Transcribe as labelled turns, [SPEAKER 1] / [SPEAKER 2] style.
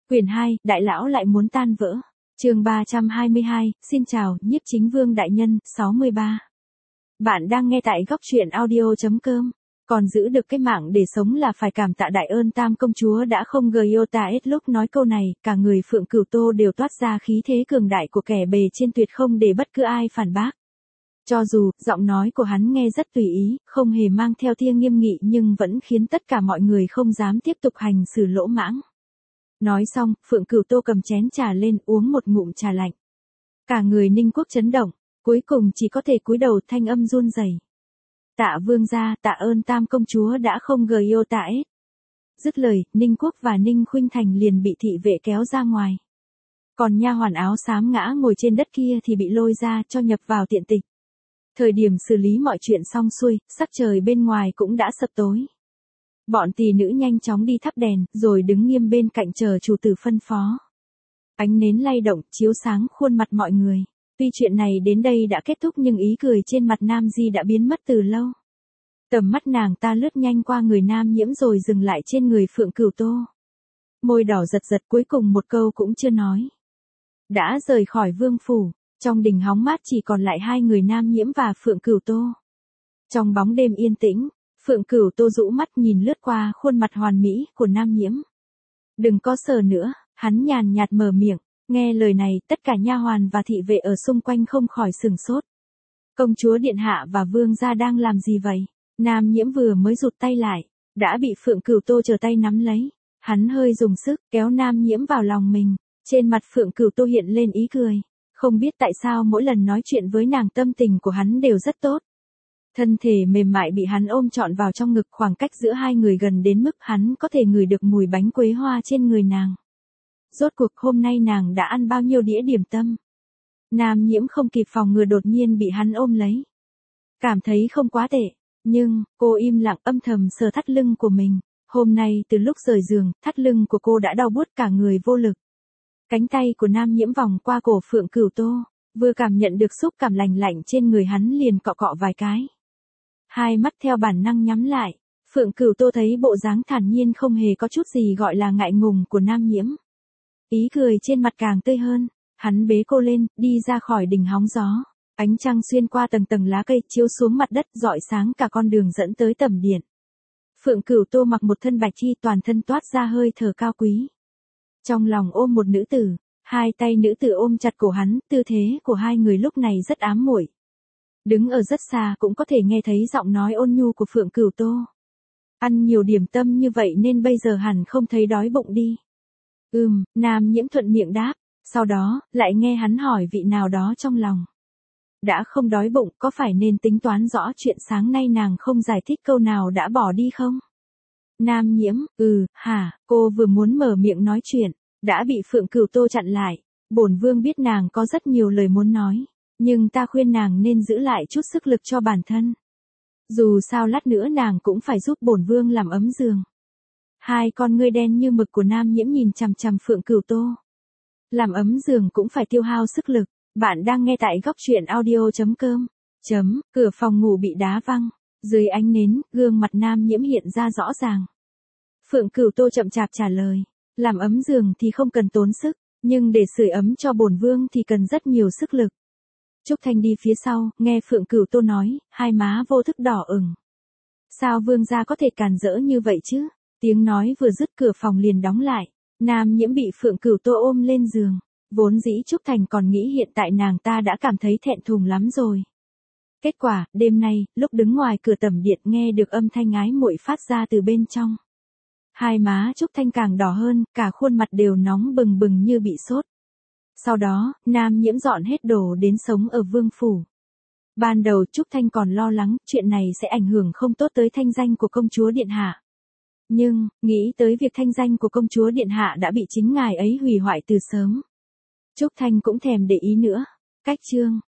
[SPEAKER 1] Quyển 2, Đại lão lại muốn tan vỡ. Chương 322, xin chào, Nhiếp Chính Vương đại nhân, 63. Bạn đang nghe tại góc truyện audio.com. Còn giữ được cái mạng để sống là phải cảm tạ đại ơn Tam công chúa đã không Giota ít lúc nói câu này, cả người Phượng Cửu Tô đều toát ra khí thế cường đại của kẻ bề trên tuyệt không để bất cứ ai phản bác. Cho dù, giọng nói của hắn nghe rất tùy ý, không hề mang theo tia nghiêm nghị nhưng vẫn khiến tất cả mọi người không dám tiếp tục hành xử lỗ mãng. Nói xong, Phượng Cửu Tô cầm chén trà lên uống một ngụm trà lạnh. Cả người Ninh Quốc chấn động, cuối cùng chỉ có thể cúi đầu thanh âm run rẩy. Tạ vương gia, tạ ơn Tam công chúa đã không Giota ít. Dứt lời, Ninh Quốc và Ninh Khuynh Thành liền bị thị vệ kéo ra ngoài. Còn nha hoàn áo xám ngã ngồi trên đất kia thì bị lôi ra cho nhập vào tiện tịch. Thời điểm xử lý mọi chuyện xong xuôi, sắc trời bên ngoài cũng đã sập tối. Bọn tỳ nữ nhanh chóng đi thắp đèn, rồi đứng nghiêm bên cạnh chờ chủ tử phân phó. Ánh nến lay động, chiếu sáng khuôn mặt mọi người. Tuy chuyện này đến đây đã kết thúc nhưng ý cười trên mặt Nam Di đã biến mất từ lâu. Tầm mắt nàng ta lướt nhanh qua người Nam Nhiễm rồi dừng lại trên người Phượng Cửu Tô. Môi đỏ giật giật cuối cùng một câu cũng chưa nói. Đã rời khỏi vương phủ, trong đình hóng mát chỉ còn lại hai người Nam Nhiễm và Phượng Cửu Tô. Trong bóng đêm yên tĩnh, Phượng Cửu Tô rũ mắt nhìn lướt qua khuôn mặt hoàn mỹ của Nam Nhiễm. Đừng có sờ nữa, hắn nhàn nhạt mở miệng. Nghe lời này, tất cả nha hoàn và thị vệ ở xung quanh không khỏi sửng sốt. Công chúa điện hạ và vương gia đang làm gì vậy? Nam Nhiễm vừa mới rụt tay lại, đã bị Phượng Cửu Tô trở tay nắm lấy. Hắn hơi dùng sức kéo Nam Nhiễm vào lòng mình. Trên mặt Phượng Cửu Tô hiện lên ý cười. Không biết tại sao mỗi lần nói chuyện với nàng tâm tình của hắn đều rất tốt. Thân thể mềm mại bị hắn ôm trọn vào trong ngực, khoảng cách giữa hai người gần đến mức hắn có thể ngửi được mùi bánh quế hoa trên người nàng. Rốt cuộc hôm nay nàng đã ăn bao nhiêu đĩa điểm tâm? Nam Nhiễm không kịp phòng ngừa đột nhiên bị hắn ôm lấy. Cảm thấy không quá tệ, nhưng cô im lặng âm thầm sờ thắt lưng của mình. Hôm nay từ lúc rời giường, thắt lưng của cô đã đau buốt cả người vô lực. Cánh tay của Nam Nhiễm vòng qua cổ Phượng Cửu Tô, vừa cảm nhận được xúc cảm lành lạnh trên người hắn liền cọ cọ vài cái. Hai mắt theo bản năng nhắm lại, Phượng Cửu Tô thấy bộ dáng thản nhiên không hề có chút gì gọi là ngại ngùng của Nam Nhiễm. Ý cười trên mặt càng tươi hơn, hắn bế cô lên, đi ra khỏi đình hóng gió. Ánh trăng xuyên qua tầng tầng lá cây chiếu xuống mặt đất rọi sáng cả con đường dẫn tới tầm điện. Phượng Cửu Tô mặc một thân bạch y toàn thân toát ra hơi thở cao quý. Trong lòng ôm một nữ tử, hai tay nữ tử ôm chặt cổ hắn, tư thế của hai người lúc này rất ám muội. Đứng ở rất xa cũng có thể nghe thấy giọng nói ôn nhu của Phượng Cửu Tô. Ăn nhiều điểm tâm như vậy nên bây giờ hẳn không thấy đói bụng đi. Nam Nhiễm thuận miệng đáp, sau đó, lại nghe hắn hỏi vị nào đó trong lòng. Đã không đói bụng, có phải nên tính toán rõ chuyện sáng nay nàng không giải thích câu nào đã bỏ đi không? Nam Nhiễm, cô vừa muốn mở miệng nói chuyện, đã bị Phượng Cửu Tô chặn lại. Bổn vương biết nàng có rất nhiều lời muốn nói, nhưng ta khuyên nàng nên giữ lại chút sức lực cho bản thân. Dù sao lát nữa nàng cũng phải giúp bổn vương làm ấm giường. Hai con ngươi đen như mực của Nam Nhiễm nhìn chằm chằm Phượng Cửu Tô. Làm ấm giường cũng phải tiêu hao sức lực. Bạn đang nghe tại góc truyện audio.com. Cửa phòng ngủ bị đá văng. Dưới ánh nến, gương mặt Nam Nhiễm hiện ra rõ ràng. Phượng Cửu Tô chậm chạp trả lời. Làm ấm giường thì không cần tốn sức, nhưng để sưởi ấm cho bổn vương thì cần rất nhiều sức lực. Trúc Thanh đi phía sau, nghe Phượng Cửu Tô nói, hai má vô thức đỏ ửng. Sao vương gia có thể càn rỡ như vậy chứ? Tiếng nói vừa dứt cửa phòng liền đóng lại. Nam Nhiễm bị Phượng Cửu Tô ôm lên giường. Vốn dĩ Trúc Thành còn nghĩ hiện tại nàng ta đã cảm thấy thẹn thùng lắm rồi. Kết quả, đêm nay, lúc đứng ngoài cửa tẩm điện nghe được âm thanh ái muội phát ra từ bên trong. Hai má Trúc Thanh càng đỏ hơn, cả khuôn mặt đều nóng bừng bừng như bị sốt. Sau đó, Nam Nhiễm dọn hết đồ đến sống ở vương phủ. Ban đầu Trúc Thanh còn lo lắng chuyện này sẽ ảnh hưởng không tốt tới thanh danh của công chúa điện hạ. Nhưng, nghĩ tới việc thanh danh của công chúa điện hạ đã bị chính ngài ấy hủy hoại từ sớm. Trúc Thanh cũng thèm để ý nữa. Cách chương